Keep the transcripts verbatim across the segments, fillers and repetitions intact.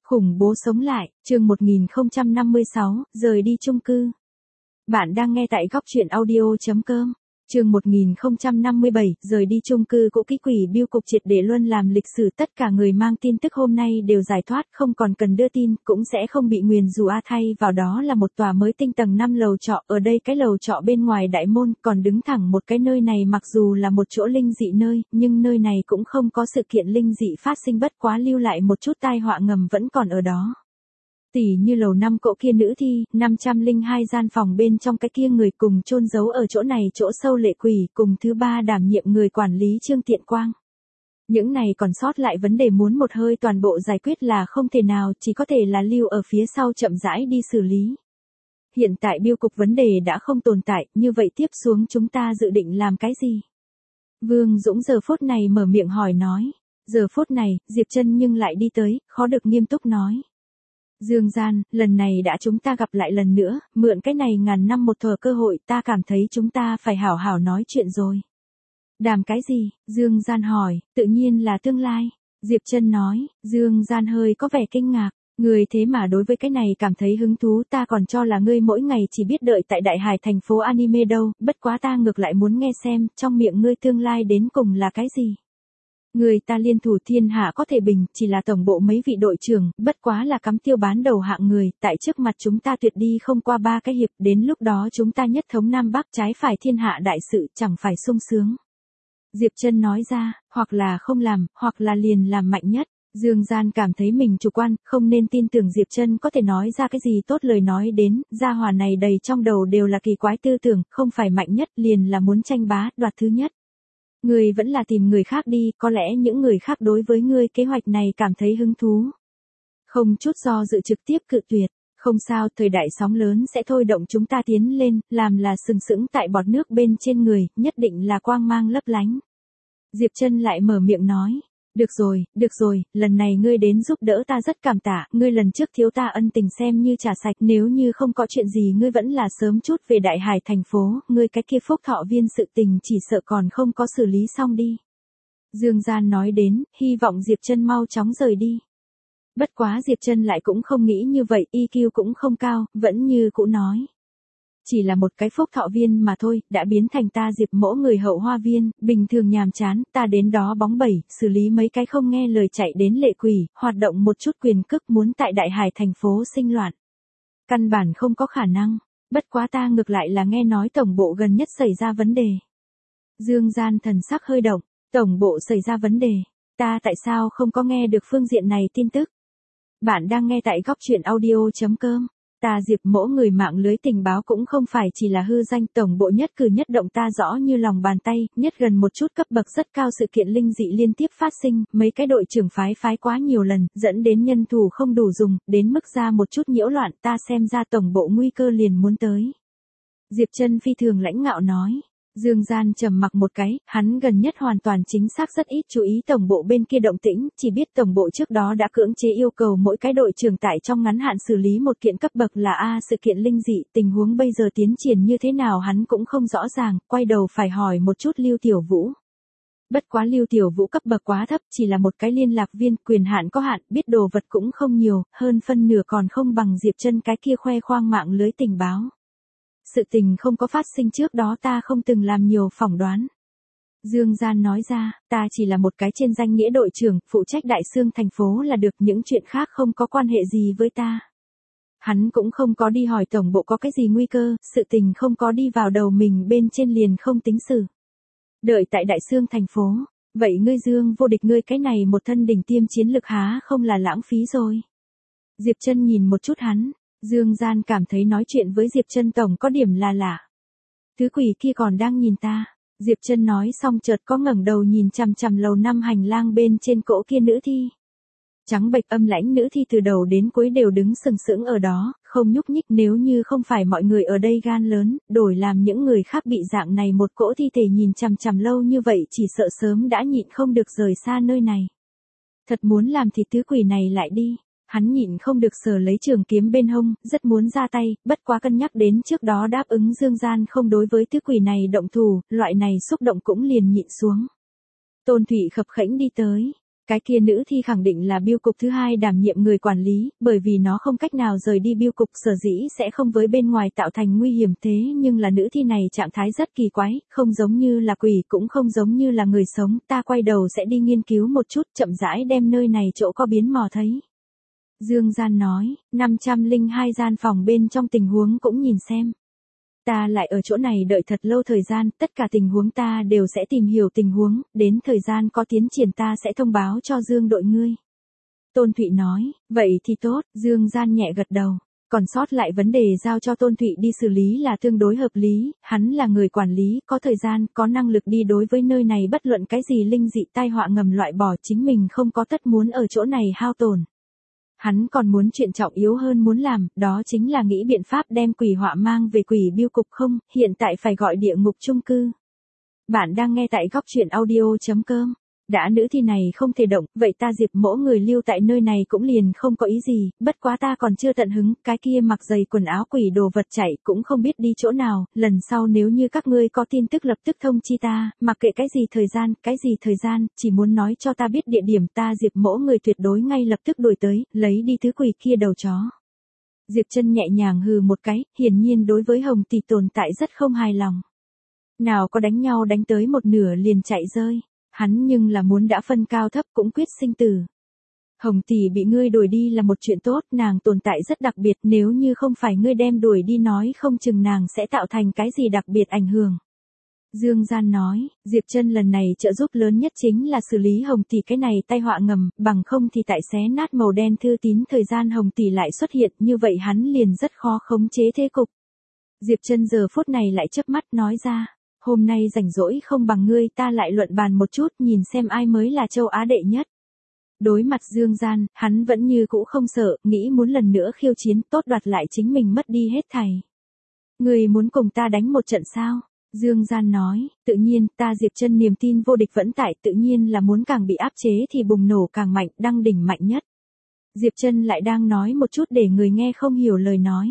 Khủng bố sống lại, chương một nghìn không trăm năm mươi sáu, rời đi chung cư. Bạn đang nghe tại góc truyện audio chấm com. Chương một nghìn không trăm năm mươi bảy, rời đi chung cư cũ kỹ quỷ bưu cục triệt để luân làm lịch sử, tất cả người mang tin tức hôm nay đều giải thoát, không còn cần đưa tin, cũng sẽ không bị nguyền rủa a thay vào đó là một tòa mới tinh tầng năm lầu trọ, ở đây cái lầu trọ bên ngoài đại môn còn đứng thẳng một cái nơi này mặc dù là một chỗ linh dị nơi, nhưng nơi này cũng không có sự kiện linh dị phát sinh, bất quá lưu lại một chút tai họa ngầm vẫn còn ở đó. Tỉ như lầu năm cỗ kia nữ thi, năm trăm lẻ hai gian phòng bên trong cái kia người cùng chôn giấu ở chỗ này chỗ sâu lệ quỷ, cùng thứ ba đảm nhiệm người quản lý Trương Tiện Quang. Những này còn sót lại vấn đề muốn một hơi toàn bộ giải quyết là không thể nào, chỉ có thể là lưu ở phía sau chậm rãi đi xử lý. Hiện tại bưu cục vấn đề đã không tồn tại, như vậy tiếp xuống chúng ta dự định làm cái gì? Vương Dũng giờ phút này mở miệng hỏi nói. Giờ phút này, Diệp Trân nhưng lại đi tới, khó được nghiêm túc nói. Dương Gian, lần này đã chúng ta gặp lại lần nữa, mượn cái này ngàn năm một thờ cơ hội, ta cảm thấy chúng ta phải hảo hảo nói chuyện rồi. Đàm cái gì? Dương Gian hỏi, tự nhiên là tương lai. Diệp Trân nói, Dương Gian hơi có vẻ kinh ngạc, người thế mà đối với cái này cảm thấy hứng thú, ta còn cho là ngươi mỗi ngày chỉ biết đợi tại Đại Hải thành phố anime đâu, bất quá ta ngược lại muốn nghe xem, trong miệng ngươi tương lai đến cùng là cái gì? Người ta liên thủ thiên hạ có thể bình, chỉ là tổng bộ mấy vị đội trưởng, bất quá là cắm tiêu bán đầu hạng người, tại trước mặt chúng ta tuyệt đi không qua ba cái hiệp, đến lúc đó chúng ta nhất thống Nam Bắc trái phải thiên hạ đại sự, chẳng phải sung sướng. Diệp Trân nói ra, hoặc là không làm, hoặc là liền làm mạnh nhất. Dương Gian cảm thấy mình chủ quan, không nên tin tưởng Diệp Trân có thể nói ra cái gì tốt lời nói đến, gia hỏa này đầy trong đầu đều là kỳ quái tư tưởng, không phải mạnh nhất liền là muốn tranh bá, đoạt thứ nhất. Ngươi vẫn là tìm người khác đi, có lẽ những người khác đối với ngươi kế hoạch này cảm thấy hứng thú. Không chút do dự trực tiếp cự tuyệt, không sao, thời đại sóng lớn sẽ thôi động chúng ta tiến lên, làm là sừng sững tại bọt nước bên trên người, nhất định là quang mang lấp lánh. Diệp Trân lại mở miệng nói. Được rồi, được rồi, lần này ngươi đến giúp đỡ ta rất cảm tạ, ngươi lần trước thiếu ta ân tình xem như trả sạch, nếu như không có chuyện gì ngươi vẫn là sớm chút về Đại Hải thành phố, ngươi cái kia Phúc Thọ viên sự tình chỉ sợ còn không có xử lý xong đi. Dương Gian nói đến, hy vọng Diệp Trân mau chóng rời đi. Bất quá Diệp Trân lại cũng không nghĩ như vậy, i kiu cũng không cao, vẫn như cũ nói. Chỉ là một cái Phúc Thọ viên mà thôi, đã biến thành ta Diệp mỗ người hậu hoa viên, bình thường nhàm chán, ta đến đó bóng bẩy, xử lý mấy cái không nghe lời chạy đến lệ quỷ, hoạt động một chút quyền cước muốn tại Đại Hải thành phố sinh loạn. Căn bản không có khả năng, bất quá ta ngược lại là nghe nói tổng bộ gần nhất xảy ra vấn đề. Dương Gian thần sắc hơi động, tổng bộ xảy ra vấn đề, ta tại sao không có nghe được phương diện này tin tức? Bạn đang nghe tại góc truyện audio chấm com. Ta Diệp mỗ người mạng lưới tình báo cũng không phải chỉ là hư danh, tổng bộ nhất cử nhất động ta rõ như lòng bàn tay, nhất gần một chút cấp bậc rất cao sự kiện linh dị liên tiếp phát sinh, mấy cái đội trưởng phái phái quá nhiều lần, dẫn đến nhân thủ không đủ dùng, đến mức ra một chút nhiễu loạn, ta xem ra tổng bộ nguy cơ liền muốn tới. Diệp Trân phi thường lãnh ngạo nói. Dương Gian trầm mặc một cái, hắn gần nhất hoàn toàn chính xác rất ít chú ý tổng bộ bên kia động tĩnh, chỉ biết tổng bộ trước đó đã cưỡng chế yêu cầu mỗi cái đội trưởng tại trong ngắn hạn xử lý một kiện cấp bậc là A sự kiện linh dị, tình huống bây giờ tiến triển như thế nào hắn cũng không rõ ràng, quay đầu phải hỏi một chút Lưu Tiểu Vũ. Bất quá Lưu Tiểu Vũ cấp bậc quá thấp, chỉ là một cái liên lạc viên, quyền hạn có hạn, biết đồ vật cũng không nhiều, hơn phân nửa còn không bằng Diệp Trân cái kia khoe khoang mạng lưới tình báo. Sự tình không có phát sinh trước đó ta không từng làm nhiều phỏng đoán. Dương Gian nói ra, ta chỉ là một cái trên danh nghĩa đội trưởng, phụ trách Đại Xương thành phố là được, những chuyện khác không có quan hệ gì với ta. Hắn cũng không có đi hỏi tổng bộ có cái gì nguy cơ, sự tình không có đi vào đầu mình bên trên liền không tính xử. Đợi tại Đại Xương thành phố, vậy ngươi Dương vô địch ngươi cái này một thân đỉnh tiêm chiến lực há không là lãng phí rồi. Diệp Trân nhìn một chút hắn. Dương Gian cảm thấy nói chuyện với Diệp Trân tổng có điểm là lạ. Thứ quỷ kia còn đang nhìn ta. Diệp Trân nói xong chợt có ngẩng đầu nhìn chằm chằm lầu năm hành lang bên trên cỗ kia nữ thi. Trắng bệch âm lãnh nữ thi từ đầu đến cuối đều đứng sừng sững ở đó, không nhúc nhích, nếu như không phải mọi người ở đây gan lớn, đổi làm những người khác bị dạng này một cỗ thi thể nhìn chằm chằm lâu như vậy chỉ sợ sớm đã nhịn không được rời xa nơi này. Thật muốn làm thì thứ quỷ này lại đi. Hắn nhịn không được sờ lấy trường kiếm bên hông, rất muốn ra tay, bất quá cân nhắc đến trước đó đáp ứng Dương Gian không đối với thứ quỷ này động thủ, loại này xúc động cũng liền nhịn xuống. Tôn Thụy khập khẽnh đi tới. Cái kia nữ thi khẳng định là bưu cục thứ hai đảm nhiệm người quản lý, bởi vì nó không cách nào rời đi bưu cục sở dĩ sẽ không với bên ngoài tạo thành nguy hiểm thế nhưng là nữ thi này trạng thái rất kỳ quái, không giống như là quỷ cũng không giống như là người sống, ta quay đầu sẽ đi nghiên cứu một chút chậm rãi đem nơi này chỗ có biến mò thấy. Dương Gian nói, năm trăm lẻ hai gian phòng bên trong tình huống cũng nhìn xem. Ta lại ở chỗ này đợi thật lâu thời gian, tất cả tình huống ta đều sẽ tìm hiểu tình huống, đến thời gian có tiến triển ta sẽ thông báo cho Dương đội ngươi. Tôn Thụy nói, vậy thì tốt, Dương Gian nhẹ gật đầu. Còn sót lại vấn đề giao cho Tôn Thụy đi xử lý là tương đối hợp lý, hắn là người quản lý, có thời gian, có năng lực đi đối với nơi này bất luận cái gì linh dị tai họa ngầm loại bỏ chính mình không có tất muốn ở chỗ này hao tổn. Hắn còn muốn chuyện trọng yếu hơn muốn làm, đó chính là nghĩ biện pháp đem quỷ họa mang về quỷ bưu cục không, hiện tại phải gọi địa ngục chung cư. Bạn đang nghe tại góc truyện audio chấm com. Đã nữ thi này không thể động, vậy ta Diệp Mỗ người lưu tại nơi này cũng liền không có ý gì, bất quá ta còn chưa tận hứng, cái kia mặc giày quần áo quỷ đồ vật chạy cũng không biết đi chỗ nào, lần sau nếu như các ngươi có tin tức lập tức thông chi ta, mặc kệ cái gì thời gian, cái gì thời gian, chỉ muốn nói cho ta biết địa điểm ta Diệp Mỗ người tuyệt đối ngay lập tức đuổi tới, lấy đi thứ quỷ kia đầu chó. Diệp Chân nhẹ nhàng hừ một cái, hiển nhiên đối với Hồng Tỷ tồn tại rất không hài lòng. Nào có đánh nhau đánh tới một nửa liền chạy rơi. Hắn nhưng là muốn đã phân cao thấp cũng quyết sinh tử. Hồng Tỷ bị ngươi đuổi đi là một chuyện tốt, nàng tồn tại rất đặc biệt, nếu như không phải ngươi đem đuổi đi nói không chừng nàng sẽ tạo thành cái gì đặc biệt ảnh hưởng. Dương Gian nói, Diệp Chân lần này trợ giúp lớn nhất chính là xử lý Hồng Tỷ cái này tai họa ngầm, bằng không thì tại xé nát màu đen thư tín thời gian Hồng Tỷ lại xuất hiện, như vậy hắn liền rất khó khống chế thế cục. Diệp Chân giờ phút này lại chớp mắt nói ra. Hôm nay rảnh rỗi không bằng ngươi ta lại luận bàn một chút nhìn xem ai mới là châu Á đệ nhất. Đối mặt Dương Gian, hắn vẫn như cũ không sợ, nghĩ muốn lần nữa khiêu chiến tốt đoạt lại chính mình mất đi hết thảy. Ngươi muốn cùng ta đánh một trận sao? Dương Gian nói, tự nhiên, ta Diệp Chân niềm tin vô địch vẫn tại, tự nhiên là muốn càng bị áp chế thì bùng nổ càng mạnh, đăng đỉnh mạnh nhất. Diệp Chân lại đang nói một chút để người nghe không hiểu lời nói.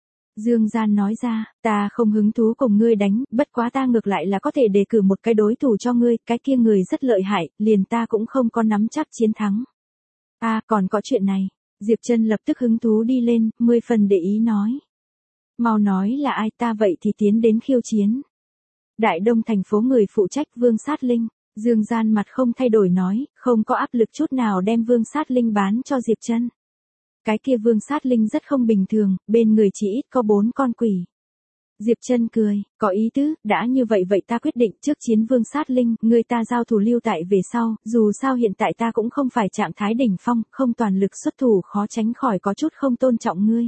Dương Gian nói ra, ta không hứng thú cùng ngươi đánh, bất quá ta ngược lại là có thể đề cử một cái đối thủ cho ngươi, cái kia người rất lợi hại, liền ta cũng không có nắm chắc chiến thắng. À, còn có chuyện này. Diệp Chân lập tức hứng thú đi lên, mười phần để ý nói. Mau nói là ai ta vậy thì tiến đến khiêu chiến. Đại Đông thành phố người phụ trách Vương Sát Linh, Dương Gian mặt không thay đổi nói, không có áp lực chút nào đem Vương Sát Linh bán cho Diệp Chân. Cái kia Vương Sát Linh rất không bình thường, bên người chỉ ít có bốn con quỷ. Diệp Chân cười, có ý tứ, đã như vậy vậy ta quyết định trước chiến Vương Sát Linh, người ta giao thủ lưu tại về sau, dù sao hiện tại ta cũng không phải trạng thái đỉnh phong, không toàn lực xuất thủ khó tránh khỏi có chút không tôn trọng ngươi.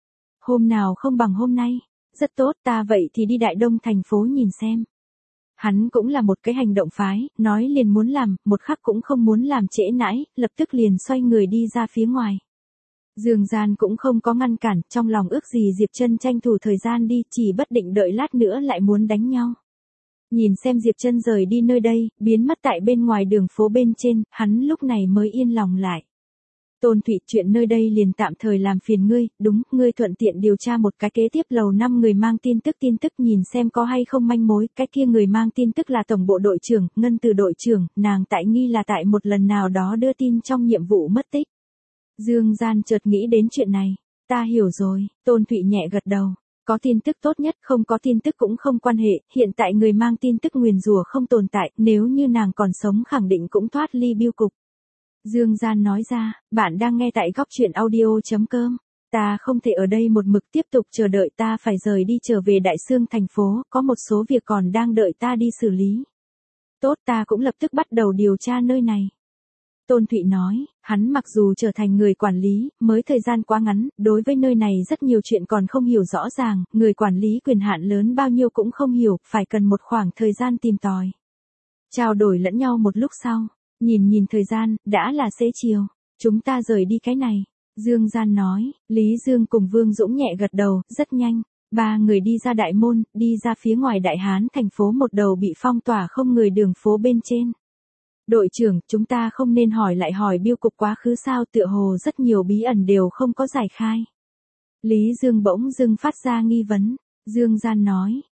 Hôm nào không bằng hôm nay, rất tốt ta vậy thì đi Đại Đông thành phố nhìn xem. Hắn cũng là một cái hành động phái, nói liền muốn làm, một khắc cũng không muốn làm trễ nãi, lập tức liền xoay người đi ra phía ngoài. Dương Gian cũng không có ngăn cản, trong lòng ước gì Diệp Chân tranh thủ thời gian đi, chỉ bất định đợi lát nữa lại muốn đánh nhau. Nhìn xem Diệp Chân rời đi nơi đây, biến mất tại bên ngoài đường phố bên trên, hắn lúc này mới yên lòng lại. Tôn Thụy, chuyện nơi đây liền tạm thời làm phiền ngươi, đúng, ngươi thuận tiện điều tra một cái kế tiếp lầu năm người mang tin tức tin tức nhìn xem có hay không manh mối, cái kia người mang tin tức là tổng bộ đội trưởng, Ngân Từ đội trưởng, nàng tại nghi là tại một lần nào đó đưa tin trong nhiệm vụ mất tích. Dương Gian chợt nghĩ đến chuyện này, ta hiểu rồi, Tôn Thụy nhẹ gật đầu, có tin tức tốt nhất, không có tin tức cũng không quan hệ, hiện tại người mang tin tức nguyền rủa không tồn tại, nếu như nàng còn sống khẳng định cũng thoát ly bưu cục. Dương Gian nói ra, bạn đang nghe tại góc truyện audio chấm com, ta không thể ở đây một mực tiếp tục chờ đợi ta phải rời đi trở về Đại Xương thành phố, có một số việc còn đang đợi ta đi xử lý. Tốt ta cũng lập tức bắt đầu điều tra nơi này. Tôn Thụy nói, hắn mặc dù trở thành người quản lý, mới thời gian quá ngắn, đối với nơi này rất nhiều chuyện còn không hiểu rõ ràng, người quản lý quyền hạn lớn bao nhiêu cũng không hiểu, phải cần một khoảng thời gian tìm tòi. Trao đổi lẫn nhau một lúc sau, nhìn nhìn thời gian, đã là xế chiều, chúng ta rời đi cái này. Dương Gian nói, Lý Dương cùng Vương Dũng nhẹ gật đầu, rất nhanh. Ba người đi ra đại môn, đi ra phía ngoài Đại Hán thành phố một đầu bị phong tỏa không người đường phố bên trên. Đội trưởng, chúng ta không nên hỏi lại hỏi bưu cục quá khứ sao, tựa hồ rất nhiều bí ẩn đều không có giải khai. Lý Dương bỗng dưng phát ra nghi vấn. Dương Gian nói,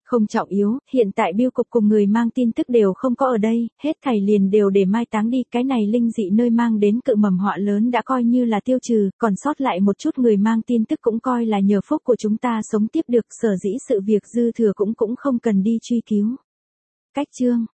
Không trọng yếu, hiện tại bưu cục cùng người mang tin tức đều không có ở đây, hết thảy liền đều để mai táng đi, cái này linh dị nơi mang đến cự mầm họa lớn đã coi như là tiêu trừ, còn sót lại một chút người mang tin tức cũng coi là nhờ phúc của chúng ta sống tiếp được, sở dĩ sự việc dư thừa cũng cũng không cần đi truy cứu. Cách chương